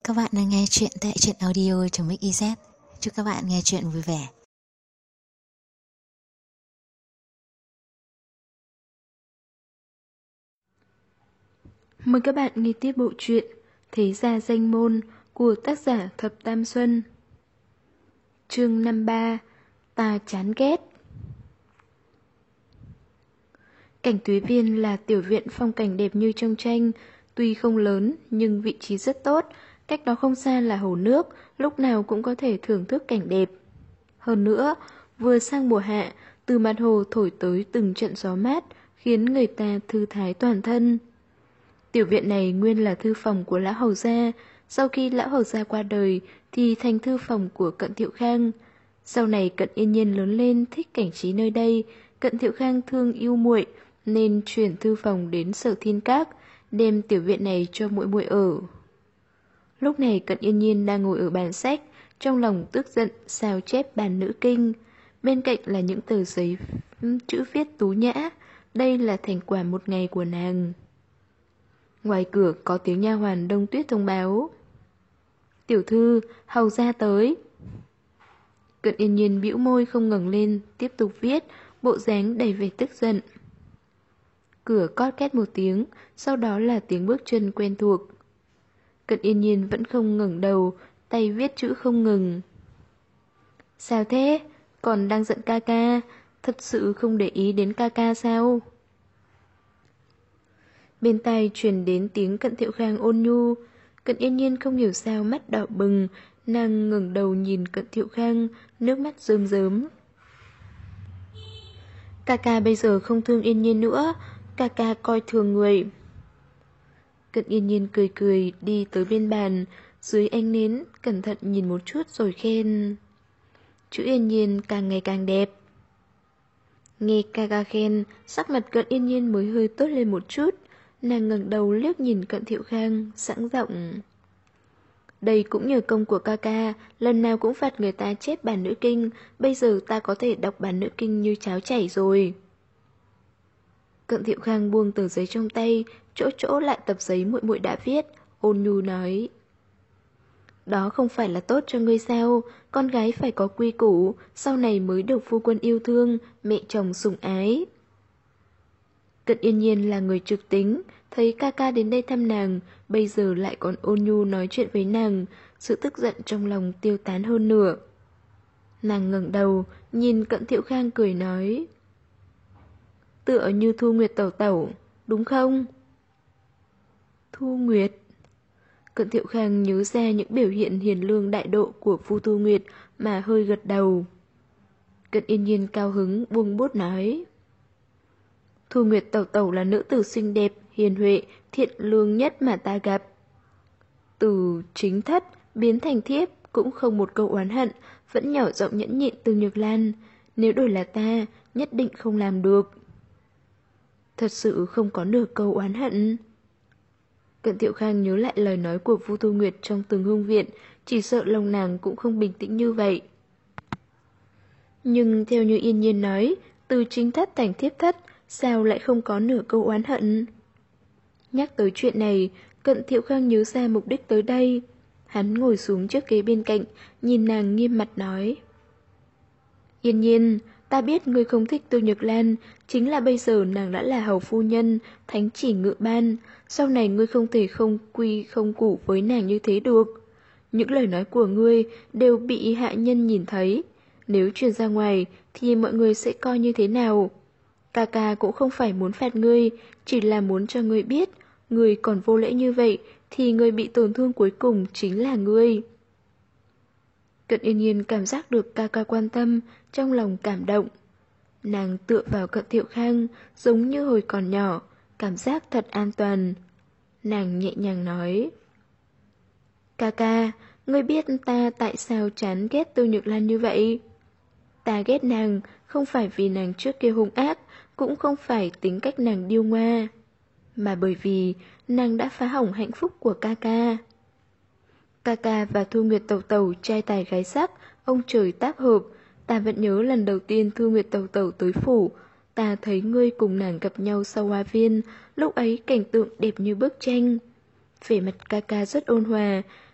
Các bạn đang nghe chuyện tại truyện audio.mix.iz. Chúc các bạn nghe chuyện vui vẻ. Mời các bạn nghe tiếp bộ truyện Thế Gia Danh Môn của tác giả Thập Tam Xuân. Chương 53: Ta chán ghét. Cảnh Túy Viên là tiểu viện phong cảnh đẹp như trong tranh, tuy không lớn nhưng vị trí rất tốt, cách đó không xa là hồ nước, lúc nào cũng có thể thưởng thức cảnh đẹp. Hơn nữa, vừa sang mùa hạ, từ mặt hồ thổi tới từng trận gió mát, khiến người ta thư thái toàn thân. Tiểu viện này nguyên là thư phòng của Lão Hầu Gia, sau khi Lão Hầu Gia qua đời thì thành thư phòng của Cận Thiệu Khang. Sau này Cận Yên Nhiên lớn lên thích cảnh trí nơi đây, Cận Thiệu Khang thương yêu muội nên chuyển thư phòng đến Sở Thiên Các, đem tiểu viện này cho muội muội ở. Lúc này Cận Yên Nhiên đang ngồi ở bàn sách, trong lòng tức giận sao chép bản nữ kinh. Bên cạnh là những tờ giấy chữ viết tú nhã, đây là thành quả một ngày của nàng. Ngoài cửa có tiếng nha hoàn Đông Tuyết thông báo: "Tiểu thư, hầu gia tới." Cận Yên Nhiên bĩu môi không ngẩng lên, tiếp tục viết, bộ dáng đầy vẻ tức giận. Cửa cót két một tiếng, sau đó là tiếng bước chân quen thuộc. Cận Yên Nhiên vẫn không ngẩng đầu, tay viết chữ không ngừng. "Sao thế? Còn đang giận ca ca? Thật sự không để ý đến ca ca sao?" Bên tai truyền đến tiếng Cận Thiệu Khang ôn nhu. Cận Yên Nhiên không hiểu sao mắt đỏ bừng, nàng ngẩng đầu nhìn Cận Thiệu Khang, nước mắt rơm rớm. "Ca ca bây giờ không thương Yên Nhiên nữa, ca ca coi thường người." Cận Yên Nhiên cười cười đi tới bên bàn, dưới ánh nến cẩn thận nhìn một chút rồi khen: "Chữ Yên Nhiên càng ngày càng đẹp." Nghe ca ca khen, sắc mặt Cận Yên Nhiên mới hơi tốt lên một chút. Nàng ngẩng đầu liếc nhìn Cận Thiệu Khang, sẵn giọng: "Đây cũng nhờ công của ca ca, lần nào cũng phạt người ta chép bản nữ kinh, bây giờ ta có thể đọc bản nữ kinh như cháo chảy rồi." Cận Thiệu Khang buông tờ giấy trong tay, chỗ chỗ lại tập giấy muội muội đã viết, ôn nhu nói: "Đó không phải là tốt cho ngươi sao? Con gái phải có quy củ, sau này mới được phu quân yêu thương, mẹ chồng sủng ái." Cận Yên Nhiên là người trực tính, thấy ca ca đến đây thăm nàng, bây giờ lại còn ôn nhu nói chuyện với nàng, sự tức giận trong lòng tiêu tán hơn nửa. Nàng ngẩng đầu, nhìn Cận Thiệu Khang cười nói: "Tựa như Thu Nguyệt tẩu tẩu, đúng không?" Thu Nguyệt. Cận Thiệu Khang nhớ ra những biểu hiện hiền lương đại độ của Phu Thu Nguyệt mà hơi gật đầu. Cận Yên Nhiên cao hứng buông bút nói: "Thu Nguyệt tẩu tẩu là nữ tử xinh đẹp, hiền huệ, thiện lương nhất mà ta gặp. Từ chính thất biến thành thiếp cũng không một câu oán hận, vẫn nhỏ giọng nhẫn nhịn từ Nhược Lan. Nếu đổi là ta, nhất định không làm được." Thật sự không có nửa câu oán hận. Cận Thiệu Khang nhớ lại lời nói của Vu Thu Nguyệt trong Từng Hương Viện, chỉ sợ lòng nàng cũng không bình tĩnh như vậy. Nhưng theo như Yên Nhiên nói, từ chính thất thành thiếp thất, sao lại không có nửa câu oán hận? Nhắc tới chuyện này, Cận Thiệu Khang nhớ ra mục đích tới đây. Hắn ngồi xuống chiếc ghế bên cạnh, nhìn nàng nghiêm mặt nói: "Yên Nhiên, ta biết ngươi không thích Tô Nhược Lan, chính là bây giờ nàng đã là hầu phu nhân, thánh chỉ ngự ban, sau này ngươi không thể không quy không củ với nàng như thế được. Những lời nói của ngươi đều bị hạ nhân nhìn thấy, nếu truyền ra ngoài thì mọi người sẽ coi như thế nào? Ca ca cũng không phải muốn phạt ngươi, chỉ là muốn cho ngươi biết, ngươi còn vô lễ như vậy thì người bị tổn thương cuối cùng chính là ngươi." Cận Yên Nhiên cảm giác được ca ca quan tâm, trong lòng cảm động. Nàng tựa vào Cận Thiệu Khang, giống như hồi còn nhỏ, cảm giác thật an toàn. Nàng nhẹ nhàng nói: "Ca ca, ngươi biết ta tại sao chán ghét Tô Nhược Lan như vậy? Ta ghét nàng không phải vì nàng trước kia hung ác, cũng không phải tính cách nàng điêu ngoa, mà bởi vì nàng đã phá hỏng hạnh phúc của ca ca. Ca ca và Thu Nguyệt tẩu tẩu trai tài gái sắc, ông trời tác hợp. Ta vẫn nhớ lần đầu tiên Thu Nguyệt tẩu tẩu tới phủ, ta thấy ngươi cùng nàng gặp nhau sau hoa viên, lúc ấy cảnh tượng đẹp như bức tranh. Vẻ mặt ca ca rất ôn hòa,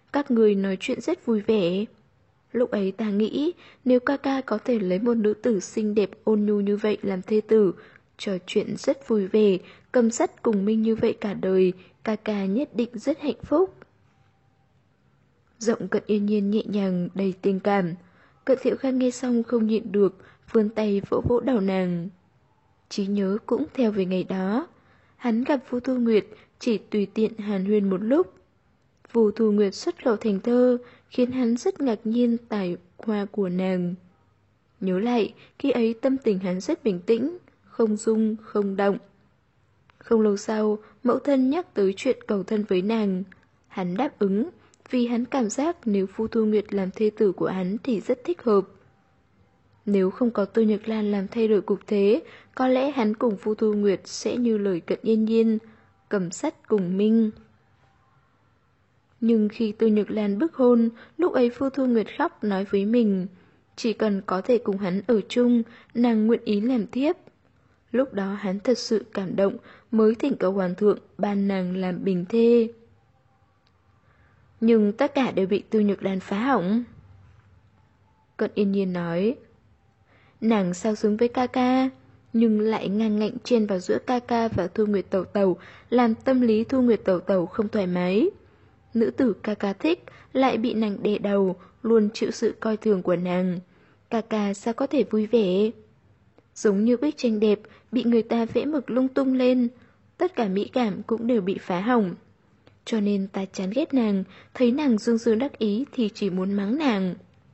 các người nói chuyện rất vui vẻ. Lúc ấy ta nghĩ, nếu ca ca có thể lấy một nữ tử xinh đẹp ôn nhu như vậy làm thê tử, trò chuyện rất vui vẻ, cầm sắt cùng Minh như vậy cả đời, ca ca nhất định rất hạnh phúc. Giọng Cận Yên Nhiên nhẹ nhàng, đầy tình cảm. Cận Thiệu Khang nghe xong không nhịn được, vươn tay vỗ vỗ đầu nàng. Trí nhớ cũng theo về ngày đó. Hắn gặp Vu Thu Nguyệt, chỉ tùy tiện hàn huyên một lúc. Vu Thu Nguyệt xuất khẩu thành thơ, khiến hắn rất ngạc nhiên tài hoa của nàng. Nhớ lại, khi ấy tâm tình hắn rất bình tĩnh, không rung, không động. Không lâu sau, mẫu thân nhắc tới chuyện cầu thân với nàng. Hắn đáp ứng, vì hắn cảm giác nếu Vu Thu Nguyệt làm thê tử của hắn thì rất thích hợp. Nếu không có Tô Nhược Lan làm thay đổi cục thế, có lẽ hắn cùng Vu Thu Nguyệt sẽ như lời Cận Yên Nhiên, cầm sắt cùng Minh. Nhưng khi Tô Nhược Lan bức hôn, lúc ấy Vu Thu Nguyệt khóc nói với mình, chỉ cần có thể cùng hắn ở chung, nàng nguyện ý làm thiếp. Lúc đó hắn thật sự cảm động, mới thỉnh cầu hoàng thượng ban nàng làm bình thê. Nhưng tất cả đều bị Tô Nhược Lan phá hỏng. Cận Yên Nhiên nói, nàng sao xứng với ca ca, nhưng lại ngang ngạnh chen vào giữa ca ca và Thu Nguyệt Tẩu Tẩu, làm tâm lý Thu Nguyệt Tẩu Tẩu không thoải mái. Nữ tử ca ca thích lại bị nàng đè đầu, luôn chịu sự coi thường của nàng. Ca ca sao có thể vui vẻ? Giống như bức tranh đẹp bị người ta vẽ mực lung tung lên, tất cả mỹ cảm cũng đều bị phá hỏng. Cho nên ta chán ghét nàng, thấy nàng dương dương đắc ý thì chỉ muốn mắng nàng.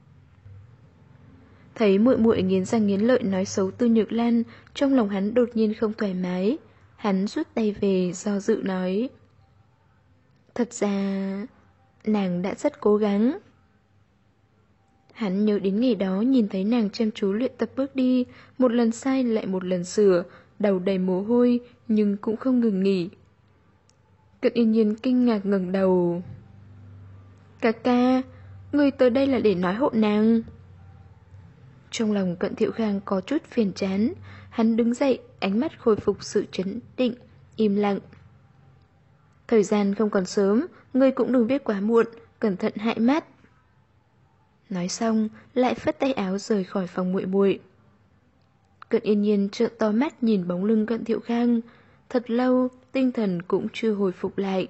Thấy muội muội nghiến răng nghiến lợi nói xấu Tư Nhược Lan, trong lòng hắn đột nhiên không thoải mái. Hắn rút tay về, do dự nói, thật ra, nàng đã rất cố gắng. Hắn nhớ đến ngày đó nhìn thấy nàng chăm chú luyện tập bước đi, một lần sai lại một lần sửa, đầu đầy mồ hôi nhưng cũng không ngừng nghỉ. Cận Yên Nhiên kinh ngạc ngẩng đầu. Ca ca, người tới đây là để nói hộ nàng. Trong lòng Cận Thiệu Khang có chút phiền chán, hắn đứng dậy, ánh mắt khôi phục sự trấn định, im lặng. Thời gian không còn sớm, ngươi cũng đừng viết quá muộn, cẩn thận hại mắt. Nói xong, lại phất tay áo rời khỏi phòng muội muội. Cận Yên Nhiên trợn to mắt nhìn bóng lưng Cận Thiệu Khang, thật lâu, tinh thần cũng chưa hồi phục lại.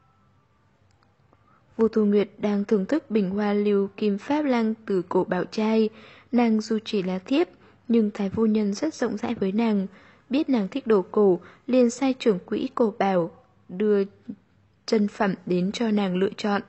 Vu Thu Nguyệt đang thưởng thức bình hoa lưu kim pháp lăng từ cổ bảo trai. Nàng dù chỉ là thiếp, nhưng thái phu nhân rất rộng rãi với nàng. Biết nàng thích đồ cổ, liền sai trưởng quỹ cổ bảo, đưa chân phẩm đến cho nàng lựa chọn.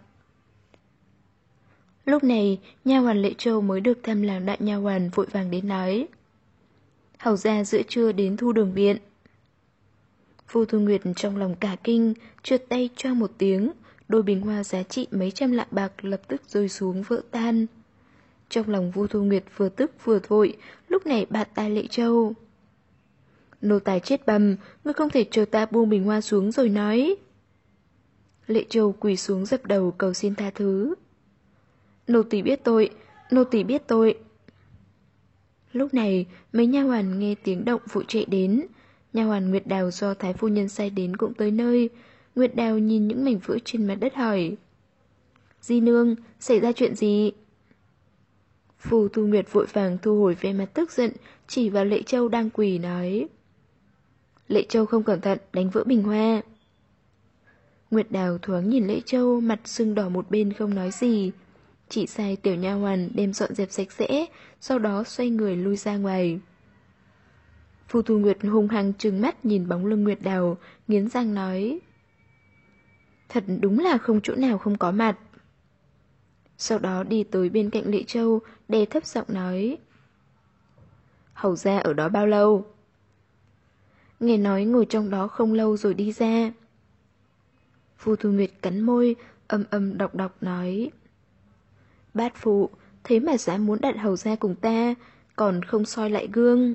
Lúc này, nha hoàn Lệ Châu mới được thăm làng đại nha hoàn vội vàng đến nói. Hầu ra giữa trưa đến thu đường viện. Vu Thu Nguyệt trong lòng cả kinh, trượt tay cho một tiếng, đôi bình hoa giá trị mấy trăm lạng bạc lập tức rơi xuống vỡ tan. Trong lòng Vu Thu Nguyệt vừa tức vừa vội, lúc này bạt tai Lệ Châu. Nô tài chết bầm, ngươi không thể chờ ta buông bình hoa xuống rồi nói. Lệ Châu quỳ xuống dập đầu cầu xin tha thứ. Nô tỳ biết tội, nô tỳ biết tội. Lúc này, mấy nha hoàn nghe tiếng động vội chạy đến. Nha hoàn Nguyệt Đào do thái phu nhân sai đến cũng tới nơi. Nguyệt Đào nhìn những mảnh vỡ trên mặt đất hỏi. Di nương, xảy ra chuyện gì? Phù Thu Nguyệt vội vàng thu hồi vẻ mặt tức giận, chỉ vào Lệ Châu đang quỳ nói. Lệ Châu không cẩn thận, đánh vỡ bình hoa. Nguyệt Đào thoáng nhìn Lệ Châu, mặt sưng đỏ một bên không nói gì. Chỉ sai tiểu nha hoàn đem dọn dẹp sạch sẽ, sau đó xoay người lui ra ngoài. Phù Thu Nguyệt hung hăng trừng mắt nhìn bóng lưng Nguyệt Đào, nghiến răng nói. Thật đúng là không chỗ nào không có mặt. Sau đó đi tới bên cạnh Lệ Châu, đè thấp giọng nói. Hầu ra ở đó bao lâu? Nghe nói ngồi trong đó không lâu rồi đi ra. Phù Thu Nguyệt cắn môi, âm âm đọc đọc nói. Bát phụ, thế mà dám muốn đặt hầu ra cùng ta, còn không soi lại gương.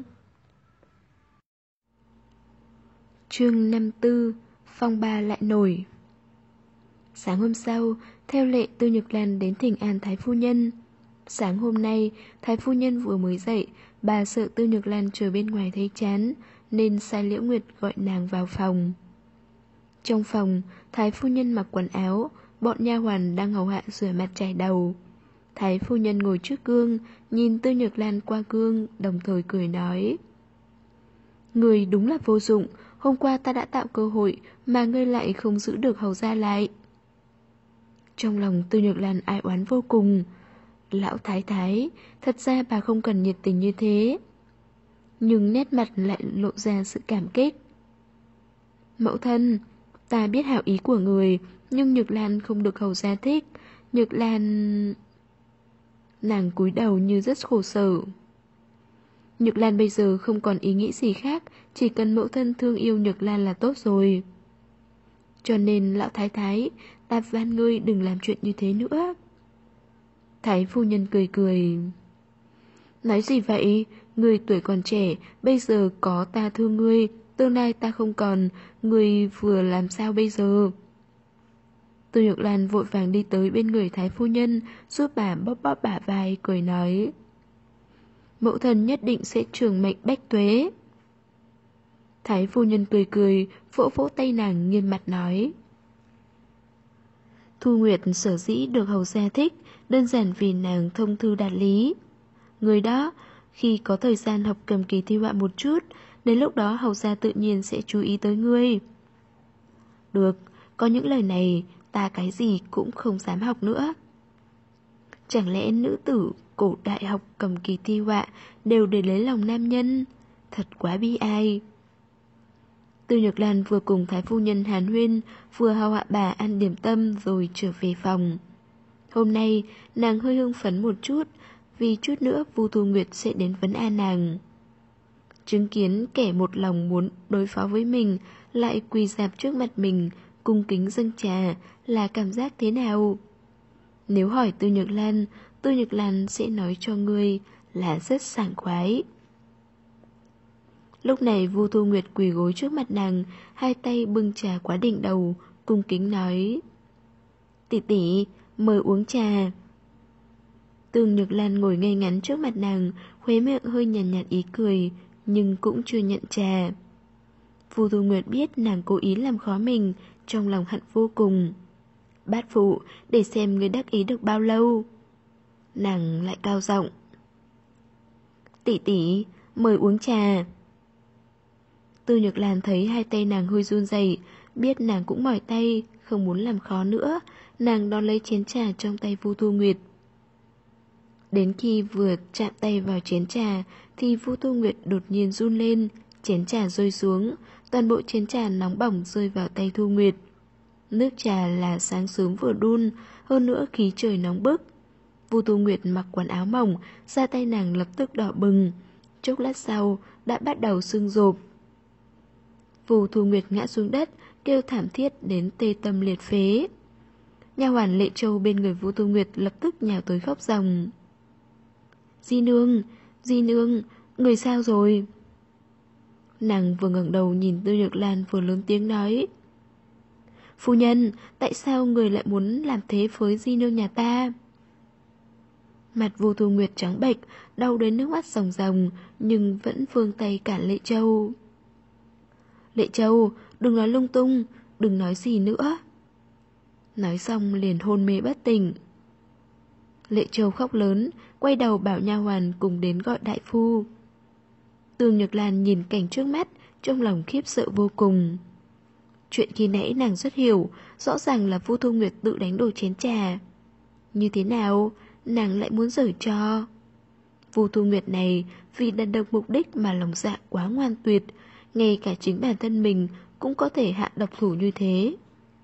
Chương 54, phong ba lại nổi. Sáng hôm sau, theo lệ Tư Nhược Lan đến thỉnh an thái phu nhân. Sáng hôm nay, thái phu nhân vừa mới dậy, bà sợ Tư Nhược Lan chờ bên ngoài thấy chán, nên sai Liễu Nguyệt gọi nàng vào phòng. Trong phòng, thái phu nhân mặc quần áo, bọn nha hoàn đang hầu hạ rửa mặt chải đầu. Thái phu nhân ngồi trước gương, nhìn Tư Nhược Lan qua gương, đồng thời cười nói: Người đúng là vô dụng, hôm qua ta đã tạo cơ hội mà ngươi lại không giữ được hầu gia lại. Trong lòng Tư Nhược Lan ai oán vô cùng. Lão thái thái, thật ra bà không cần nhiệt tình như thế. Nhưng nét mặt lại lộ ra sự cảm kích. Mẫu thân, ta biết hảo ý của người, nhưng Nhược Lan không được hầu gia thích. Nhược Lan... Nàng cúi đầu như rất khổ sở. Nhược Lan bây giờ không còn ý nghĩ gì khác, chỉ cần mẫu thân thương yêu Nhược Lan là tốt rồi. Cho nên lão thái thái, ta van ngươi đừng làm chuyện như thế nữa. Thái phu nhân cười cười. Nói gì vậy, ngươi tuổi còn trẻ, bây giờ có ta thương ngươi, tương lai ta không còn, ngươi vừa làm sao bây giờ? Tư Nhược Lan vội vàng đi tới bên người Thái phu nhân, giúp bà bóp bóp bả vai, cười nói: Mẫu thân nhất định sẽ trường mệnh bách tuế. Thái phu nhân cười cười, vỗ vỗ tay nàng nghiêm mặt nói: Thu Nguyệt sở dĩ được hầu gia thích, đơn giản vì nàng thông thư đạt lý. Người đó, khi có thời gian học cầm kỳ thi họa một chút, đến lúc đó hầu gia tự nhiên sẽ chú ý tới ngươi. Được, có những lời này, ta cái gì cũng không dám học nữa. Chẳng lẽ nữ tử cổ đại học cầm kỳ thi họa đều để lấy lòng nam nhân? Thật quá bi ai. Tư Nhược Lan vừa cùng Thái phu nhân hàn huyên, vừa hầu hạ bà ăn điểm tâm rồi trở về phòng. Hôm nay, nàng hơi hưng phấn một chút, vì chút nữa Vu Thu Nguyệt sẽ đến vấn an nàng. Chứng kiến kẻ một lòng muốn đối phó với mình lại quỳ rạp trước mặt mình, cung kính dâng trà, là cảm giác thế nào? Nếu hỏi Tư Nhược Lan sẽ nói cho ngươi là rất sảng khoái. Lúc này Vu Thu Nguyệt quỳ gối trước mặt nàng, hai tay bưng trà quá đỉnh đầu, cung kính nói: Tỷ tỷ, mời uống trà. Tư Nhược Lan ngồi ngay ngắn trước mặt nàng, khóe miệng hơi nhàn nhạt ý cười, nhưng cũng chưa nhận trà. Vu Thu Nguyệt biết nàng cố ý làm khó mình, trong lòng hận vô cùng. Bát phụ, để xem người đắc ý được bao lâu. Nàng lại cao giọng: Tỷ tỷ, mời uống trà. Tư Nhược Lan thấy hai tay nàng hơi run rẩy, biết nàng cũng mỏi tay, không muốn làm khó nữa, nàng đón lấy chén trà trong tay Vu Thu Nguyệt. Đến khi vừa chạm tay vào chén trà thì Vu Thu Nguyệt đột nhiên run lên, chén trà rơi xuống, toàn bộ chén trà nóng bỏng rơi vào tay Thu Nguyệt. Nước trà là sáng sớm vừa đun, hơn nữa khí trời nóng bức. Vu Thu Nguyệt mặc quần áo mỏng, da tay nàng lập tức đỏ bừng, chốc lát sau đã bắt đầu sưng rộp. Vu Thu Nguyệt ngã xuống đất, kêu thảm thiết đến tê tâm liệt phế. Nha hoàn Lệ Châu bên người Vu Thu Nguyệt lập tức nhào tới khóc ròng. Di nương, người sao rồi? Nàng vừa ngẩng đầu nhìn Tư Nhược Lan vừa lớn tiếng nói: Phu nhân, tại sao người lại muốn làm thế với di nương nhà ta? Mặt Vu Thu Nguyệt trắng bệch, đau đến nước mắt ròng ròng, nhưng vẫn vươn tay cản Lệ Châu. Lệ Châu, đừng nói lung tung, đừng nói gì nữa. Nói xong liền hôn mê bất tỉnh. Lệ Châu khóc lớn, quay đầu bảo nha hoàn cùng đến gọi đại phu. Tư Nhược Lan nhìn cảnh trước mắt, trong lòng khiếp sợ vô cùng. Chuyện khi nãy nàng rất hiểu, rõ ràng là Vu Thu Nguyệt tự đánh đổ chén trà. Như thế nào, nàng lại muốn giở trò? Vu Thu Nguyệt này vì đạt được mục đích mà lòng dạ quá ngoan tuyệt, ngay cả chính bản thân mình cũng có thể hạ độc thủ như thế.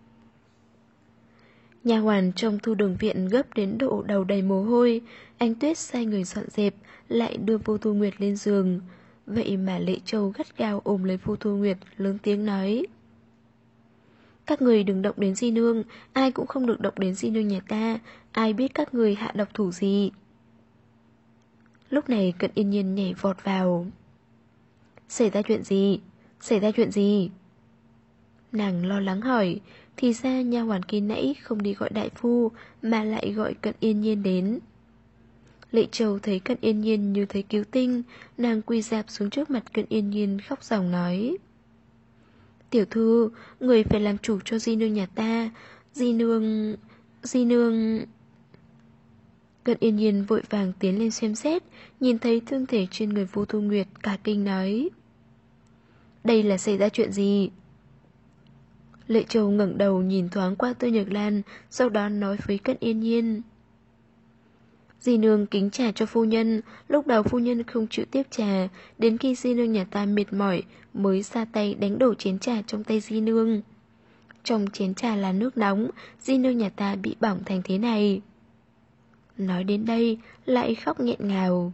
Nha hoàn trong Thu Đường viện gấp đến độ đầu đầy mồ hôi, Anh Tuyết sai người dọn dẹp, lại đưa Vu Thu Nguyệt lên giường. Vậy mà Lệ Châu gắt gao ôm lấy Vu Thu Nguyệt, lớn tiếng nói: Các người đừng động đến di nương, ai cũng không được động đến di nương nhà ta, ai biết các người hạ độc thủ gì. Lúc này Cận Yên Nhiên nhảy vọt vào. Xảy ra chuyện gì? Nàng lo lắng hỏi, thì ra nha hoàn kia nãy không đi gọi đại phu mà lại gọi Cận Yên Nhiên đến. Lệ Châu thấy Cận Yên Nhiên như thấy cứu tinh, nàng quỳ rạp xuống trước mặt Cận Yên Nhiên khóc ròng nói: Tiểu thư, người phải làm chủ cho di nương nhà ta. Di nương Di nương... Cận Yên Nhiên vội vàng tiến lên xem xét, nhìn thấy thương thể trên người Vu Thu Nguyệt, cả kinh nói: đây là xảy ra chuyện gì? Lệ Châu ngẩng đầu nhìn thoáng qua Tư Nhược Lan, sau đó nói với Cận Yên Nhiên: Di nương kính trà cho phu nhân. Lúc đầu phu nhân không chịu tiếp trà, đến khi di nương nhà ta mệt mỏi mới ra tay đánh đổ chén trà trong tay di nương. Trong chén trà là nước nóng, di nương nhà ta bị bỏng thành thế này. Nói đến đây lại khóc nghẹn ngào.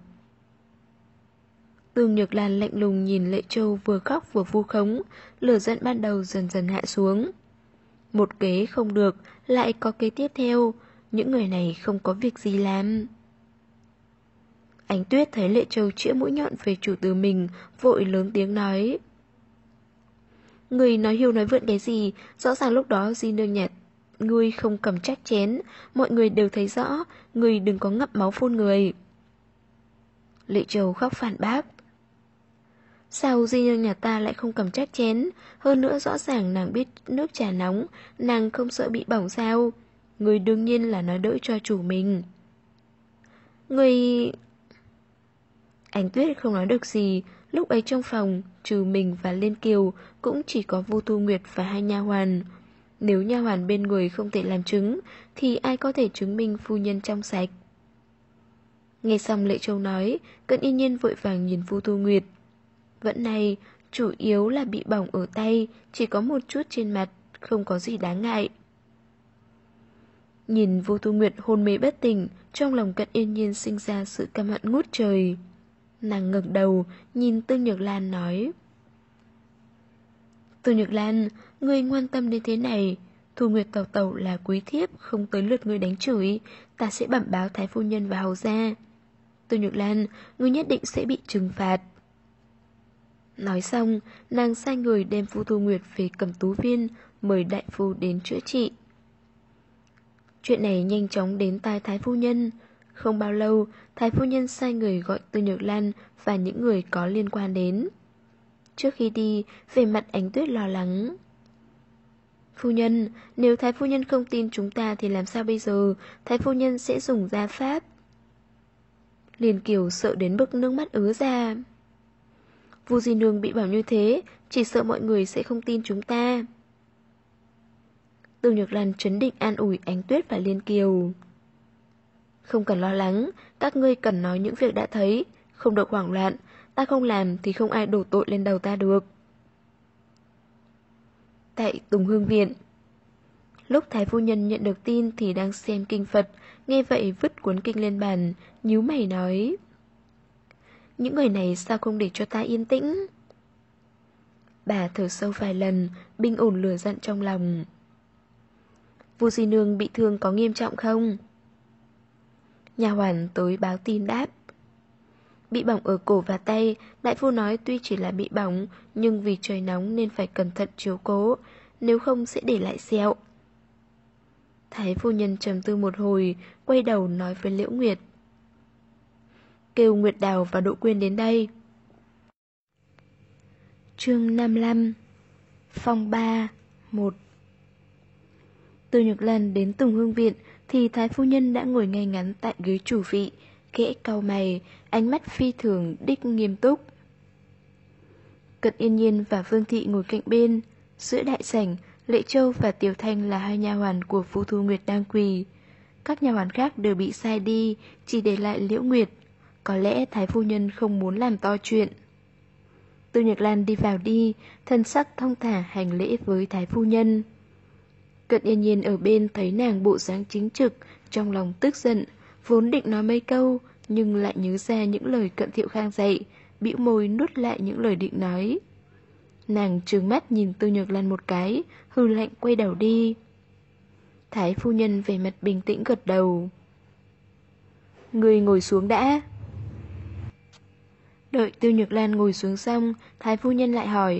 Tư Nhược Lan lạnh lùng nhìn Lệ Châu vừa khóc vừa vu khống, lửa giận ban đầu dần dần hạ xuống. Một kế không được, lại có kế tiếp theo, những người này không có việc gì làm. Ánh Tuyết thấy Lệ Châu chĩa mũi nhọn về chủ tử mình, vội lớn tiếng nói: người nói hiu nói vượn cái gì? Rõ ràng lúc đó di nương nhà ngươi không cầm chắc chén, mọi người đều thấy rõ, người đừng có ngậm máu phun người. Lệ Châu khóc phản bác: sao di nương nhà ta lại không cầm chắc chén? Hơn nữa rõ ràng nàng biết nước trà nóng, nàng không sợ bị bỏng sao? Người đương nhiên là nói đỡ cho chủ mình. Người... Ánh Tuyết không nói được gì. Lúc ấy trong phòng, trừ mình và Liên Kiều, cũng chỉ có Vu Thu Nguyệt và hai nha hoàn. Nếu nha hoàn bên người không thể làm chứng, thì ai có thể chứng minh phu nhân trong sạch? Nghe xong Lệ Châu nói, Cận Yên Nhiên vội vàng nhìn Vu Thu Nguyệt. Vẫn này, chủ yếu là bị bỏng ở tay, chỉ có một chút trên mặt, không có gì đáng ngại. Nhìn Vu Thu Nguyệt hôn mê bất tỉnh, trong lòng Cận Yên Nhiên sinh ra sự căm hận ngút trời. Nàng ngẩng đầu, nhìn Tư Nhược Lan nói: Tư Nhược Lan, ngươi ngoan tâm đến thế này. Thu Nguyệt tẩu tẩu là quý thiếp, không tới lượt ngươi đánh chửi, ta sẽ bẩm báo thái phu nhân và hầu gia. Tư Nhược Lan, ngươi nhất định sẽ bị trừng phạt. Nói xong, nàng sai người đem Vu Thu Nguyệt về Cẩm Tú Viên, mời đại phu đến chữa trị. Chuyện này nhanh chóng đến tai thái phu nhân. Không bao lâu, thái phu nhân sai người gọi Tư Nhược Lan và những người có liên quan đến. Trước khi đi, về mặt Ánh Tuyết lo lắng: phu nhân, nếu thái phu nhân không tin chúng ta thì làm sao bây giờ? Thái phu nhân sẽ dùng gia pháp. Liên Kiều sợ đến mức nước mắt ứa ra. Vu di nương bị bảo như thế, chỉ sợ mọi người sẽ không tin chúng ta. Tư Nhược Lan trấn định an ủi Ánh Tuyết và Liên Kiều: không cần lo lắng, các ngươi cần nói những việc đã thấy, không được hoảng loạn, ta không làm thì không ai đổ tội lên đầu ta được. Tại Tùng Hương Viện, lúc thái phu nhân nhận được tin thì đang xem kinh Phật, nghe vậy vứt cuốn kinh lên bàn, nhíu mày nói: những người này sao không để cho ta yên tĩnh? Bà thở sâu vài lần, bình ổn lửa giận trong lòng. Vu di nương bị thương có nghiêm trọng không? Nha hoàn tới báo tin đáp: bị bỏng ở cổ và tay, đại phu nói tuy chỉ là bị bỏng, nhưng vì trời nóng nên phải cẩn thận chiếu cố, nếu không sẽ để lại sẹo. Thái phu nhân trầm tư một hồi, quay đầu nói với Liễu Nguyệt: kêu Nguyệt Đào và Đỗ Quyên đến đây. Chương 55 Phong 3 1. Tư Nhược Lan đến Tùng Hương Viện thì thái phu nhân đã ngồi ngay ngắn tại ghế chủ vị, khẽ cau mày, ánh mắt phi thường đích nghiêm túc. Cận Yên Nhiên và Vương Thị ngồi cạnh bên. Giữa đại sảnh, Lệ Châu và Tiểu Thanh là hai nha hoàn của Vu Thu Nguyệt đang quỳ. Các nha hoàn khác đều bị sai đi, chỉ để lại Liễu Nguyệt. Có lẽ thái phu nhân không muốn làm to chuyện. Tư Nhược Lan đi vào đi, thân sắc thong thả hành lễ với thái phu nhân. Cận Yên Nhiên ở bên thấy nàng bộ dáng chính trực, trong lòng tức giận, vốn định nói mấy câu, nhưng lại nhớ ra những lời Cận Thiệu Khang dạy, bĩu môi nuốt lại những lời định nói. Nàng trừng mắt nhìn Tư Nhược Lan một cái, hừ lạnh quay đầu đi. Thái phu nhân về mặt bình tĩnh gật đầu. Người ngồi xuống đã. Đợi Tư Nhược Lan ngồi xuống xong, thái phu nhân lại hỏi: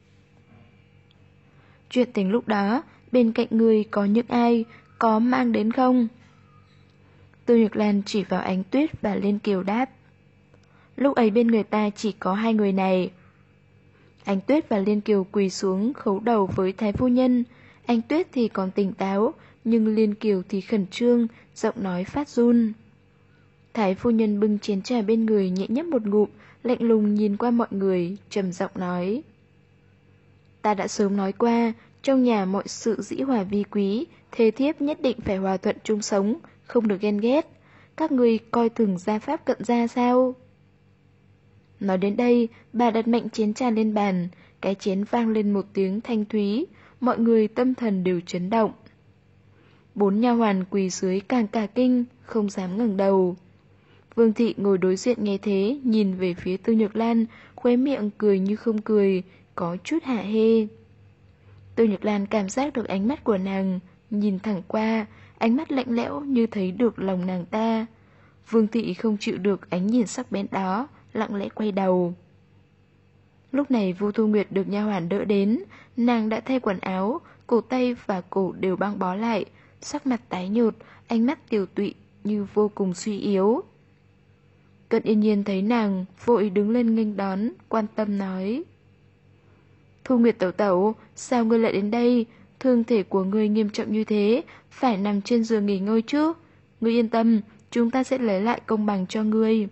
chuyện tình lúc đó, bên cạnh người có những ai, có mang đến không? Tư Nhược Lan chỉ vào Ánh Tuyết và Liên Kiều đáp: lúc ấy bên người ta chỉ có hai người này. Ánh Tuyết và Liên Kiều quỳ xuống khấu đầu với thái phu nhân. Ánh Tuyết thì còn tỉnh táo, nhưng Liên Kiều thì khẩn trương, giọng nói phát run. Thái phu nhân bưng chén trà bên người nhẹ nhấp một ngụm, lạnh lùng nhìn qua mọi người, trầm giọng nói. Ta đã sớm nói qua, trong nhà mọi sự dĩ hòa vi quý, thê thiếp nhất định phải hòa thuận chung sống, không được ghen ghét. Các người coi thường gia pháp cận gia sao? Nói đến đây, bà đặt mạnh chén trà lên bàn, cái chén vang lên một tiếng thanh thúy, mọi người tâm thần đều chấn động. 4 nha hoàn quỳ dưới càng cả kinh, không dám ngẩng đầu. Vương thị ngồi đối diện nghe thế, nhìn về phía Tư Nhược Lan, khóe miệng cười như không cười, có chút hạ hê. Tư Nhược Lan cảm giác được ánh mắt của nàng, nhìn thẳng qua, ánh mắt lạnh lẽo như thấy được lòng nàng ta. Vương thị không chịu được ánh nhìn sắc bén đó, lặng lẽ quay đầu. Lúc này Vu Thu Nguyệt được nha hoàn đỡ đến, nàng đã thay quần áo, cổ tay và cổ đều băng bó lại, sắc mặt tái nhợt, ánh mắt tiều tụy như vô cùng suy yếu. Cận Yên Nhiên thấy nàng, vội đứng lên nghênh đón, quan tâm nói. Thu Nguyệt tẩu tẩu, sao ngươi lại đến đây? Thương thể của ngươi nghiêm trọng như thế, phải nằm trên giường nghỉ ngơi chứ? Ngươi yên tâm, chúng ta sẽ lấy lại công bằng cho ngươi.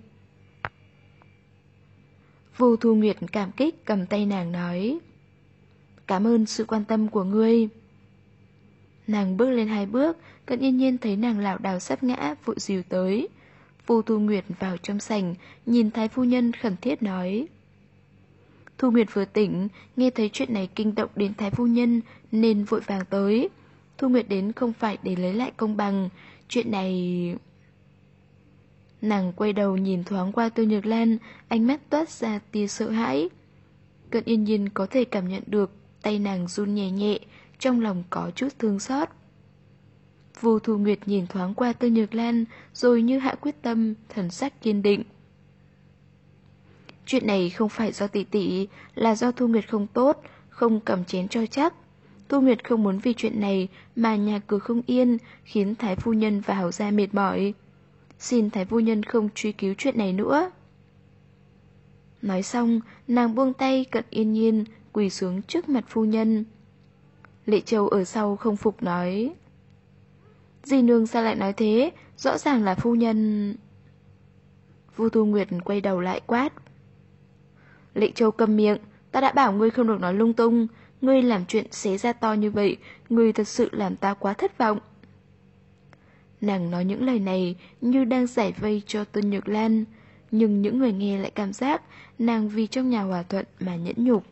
Vu Thu Nguyệt cảm kích cầm tay nàng nói. Cảm ơn sự quan tâm của ngươi. Nàng bước lên 2 bước, Cận Yên Nhiên thấy nàng lảo đảo sắp ngã, vội dìu tới. Vu Thu Nguyệt vào trong sảnh, nhìn Thái phu nhân khẩn thiết nói. Thu Nguyệt vừa tỉnh, nghe thấy chuyện này kinh động đến Thái phu nhân nên vội vàng tới. Thu Nguyệt đến không phải để lấy lại công bằng, chuyện này... Nàng quay đầu nhìn thoáng qua Tư Nhược Lan, ánh mắt toát ra tia sợ hãi. Cận Yên Nhiên có thể cảm nhận được tay nàng run nhẹ nhẹ, trong lòng có chút thương xót. Vu Thu Nguyệt nhìn thoáng qua Tư Nhược Lan, rồi như hạ quyết tâm, thần sắc kiên định. Chuyện này không phải do tỷ tỷ, là do Thu Nguyệt không tốt, không cầm chén cho chắc. Thu Nguyệt không muốn vì chuyện này mà nhà cửa không yên, khiến Thái phu nhân và Hầu gia mệt mỏi. Xin Thái phu nhân không truy cứu chuyện này nữa. Nói xong, nàng buông tay Cận Yên Nhiên, quỳ xuống trước mặt phu nhân. Lệ Châu ở sau không phục nói. Dì nương sao lại nói thế? Rõ ràng là phu nhân... Vu Thu Nguyệt quay đầu lại quát. Lệ Châu câm miệng, ta đã bảo ngươi không được nói lung tung. Ngươi làm chuyện xé ra to như vậy, ngươi thật sự làm ta quá thất vọng. Nàng nói những lời này như đang giải vây cho Tư Nhược Lan, nhưng những người nghe lại cảm giác nàng vì trong nhà hòa thuận mà nhẫn nhục.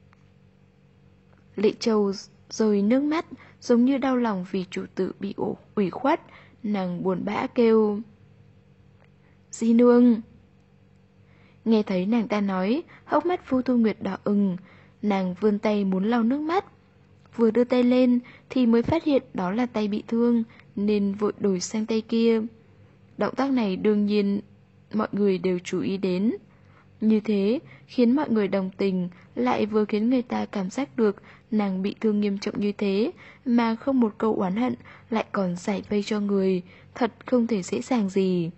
Lệ Châu rơi nước mắt, giống như đau lòng vì chủ tử bị ủy khuất, nàng buồn bã kêu. Di nương! Nghe thấy nàng ta nói, hốc mắt Vu Thu Nguyệt đỏ ửng, nàng vươn tay muốn lau nước mắt. Vừa đưa tay lên thì mới phát hiện đó là tay bị thương, nên vội đổi sang tay kia. Động tác này đương nhiên mọi người đều chú ý đến. Như thế khiến mọi người đồng tình, lại vừa khiến người ta cảm giác được nàng bị thương nghiêm trọng như thế mà không một câu oán hận, lại còn giải vây cho người, thật không thể dễ dàng gì.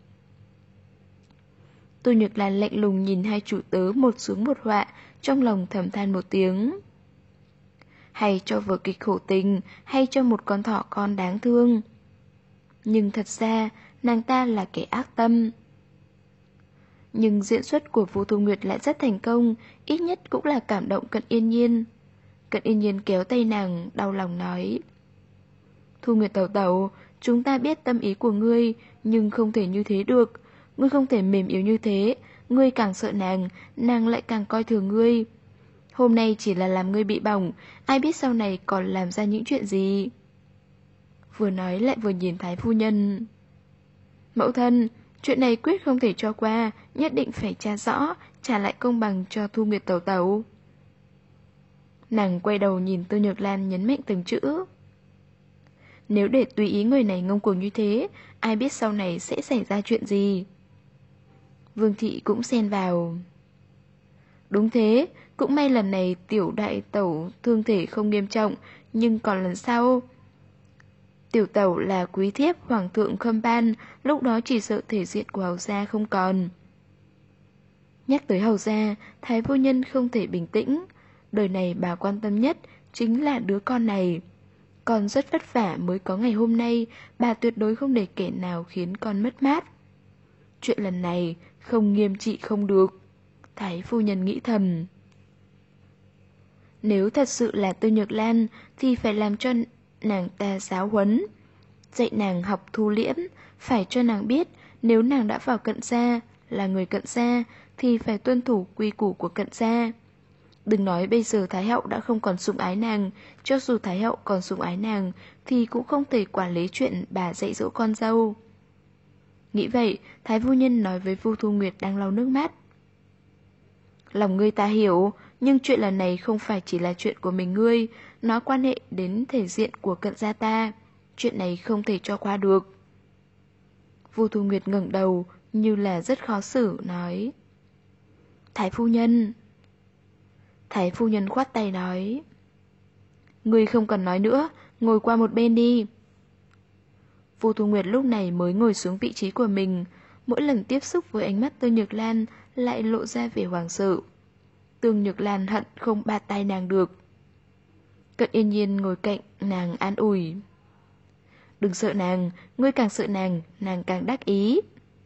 Tô Nhược Lan lạnh lùng nhìn hai chủ tớ một xuống một họa, trong lòng thầm than một tiếng. Hay cho vở kịch khổ tình, hay cho một con thỏ con đáng thương. Nhưng thật ra, nàng ta là kẻ ác tâm. Nhưng diễn xuất của Vu Thu Nguyệt lại rất thành công, ít nhất cũng là cảm động Cận Yên Nhiên. Cận Yên Nhiên kéo tay nàng, đau lòng nói. Thu Nguyệt tẩu tẩu, chúng ta biết tâm ý của ngươi, nhưng không thể như thế được. Ngươi không thể mềm yếu như thế, ngươi càng sợ nàng lại càng coi thường ngươi. Hôm nay chỉ là làm ngươi bị bỏng, ai biết sau này còn làm ra những chuyện gì. Vừa nói lại vừa nhìn Thái phu nhân. Mẫu thân, chuyện này quyết không thể cho qua, nhất định phải tra rõ, trả lại công bằng cho Thu Nguyệt tẩu tẩu. Nàng quay đầu nhìn Tư Nhược Lan nhấn mạnh từng chữ. Nếu để tùy ý người này ngông cuồng như thế, ai biết sau này sẽ xảy ra chuyện gì. Vương thị cũng xen vào. Đúng thế, cũng may lần này tiểu đại tẩu thương thể không nghiêm trọng, nhưng còn lần sau... Tiểu tẩu là quý thiếp hoàng thượng Khâm Ban, lúc đó chỉ sợ thể diện của Hầu gia không còn. Nhắc tới Hầu gia, Thái phu nhân không thể bình tĩnh. Đời này bà quan tâm nhất chính là đứa con này. Con rất vất vả mới có ngày hôm nay, bà tuyệt đối không để kẻ nào khiến con mất mát. Chuyện lần này không nghiêm trị không được. Thái phu nhân nghĩ thầm. Nếu thật sự là Tư Nhược Lan thì phải làm cho nàng ta giáo huấn. Dạy nàng học thu liễm, phải cho nàng biết nếu nàng đã vào Cận gia, là người Cận gia thì phải tuân thủ quy củ của Cận gia. Đừng nói bây giờ Thái hậu đã không còn sủng ái nàng, cho dù Thái hậu còn sủng ái nàng thì cũng không thể quản lý chuyện bà dạy dỗ con dâu. Nghĩ vậy, Thái phu nhân nói với Vu Thu Nguyệt đang lau nước mắt. Lòng ngươi ta hiểu, nhưng chuyện lần này không phải chỉ là chuyện của mình ngươi, nó quan hệ đến thể diện của Cận gia ta. Chuyện này không thể cho qua được. Vu Thu Nguyệt ngẩng đầu, như là rất khó xử, nói. Thái phu nhân. Thái phu nhân khoát tay nói. Ngươi không cần nói nữa, ngồi qua một bên đi. Vu Thu Nguyệt lúc này mới ngồi xuống vị trí của mình. Mỗi lần tiếp xúc với ánh mắt Tư Nhược Lan lại lộ ra vẻ hoảng sợ. Tư Nhược Lan hận không bạt tay nàng được. Cận Yên Nhiên ngồi cạnh nàng an ủi. Đừng sợ nàng, ngươi càng sợ nàng, nàng càng đắc ý.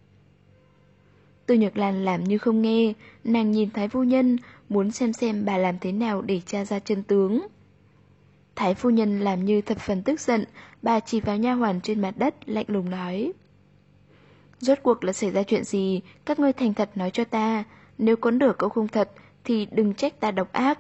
Tư Nhược Lan làm như không nghe, nàng nhìn Thái phu nhân, muốn xem bà làm thế nào để tra ra chân tướng. Thái phu nhân làm như thập phần tức giận, bà chỉ vào nha hoàn trên mặt đất, lạnh lùng nói. Rốt cuộc là xảy ra chuyện gì, các ngươi thành thật nói cho ta, nếu có nửa câu không thật thì đừng trách ta độc ác.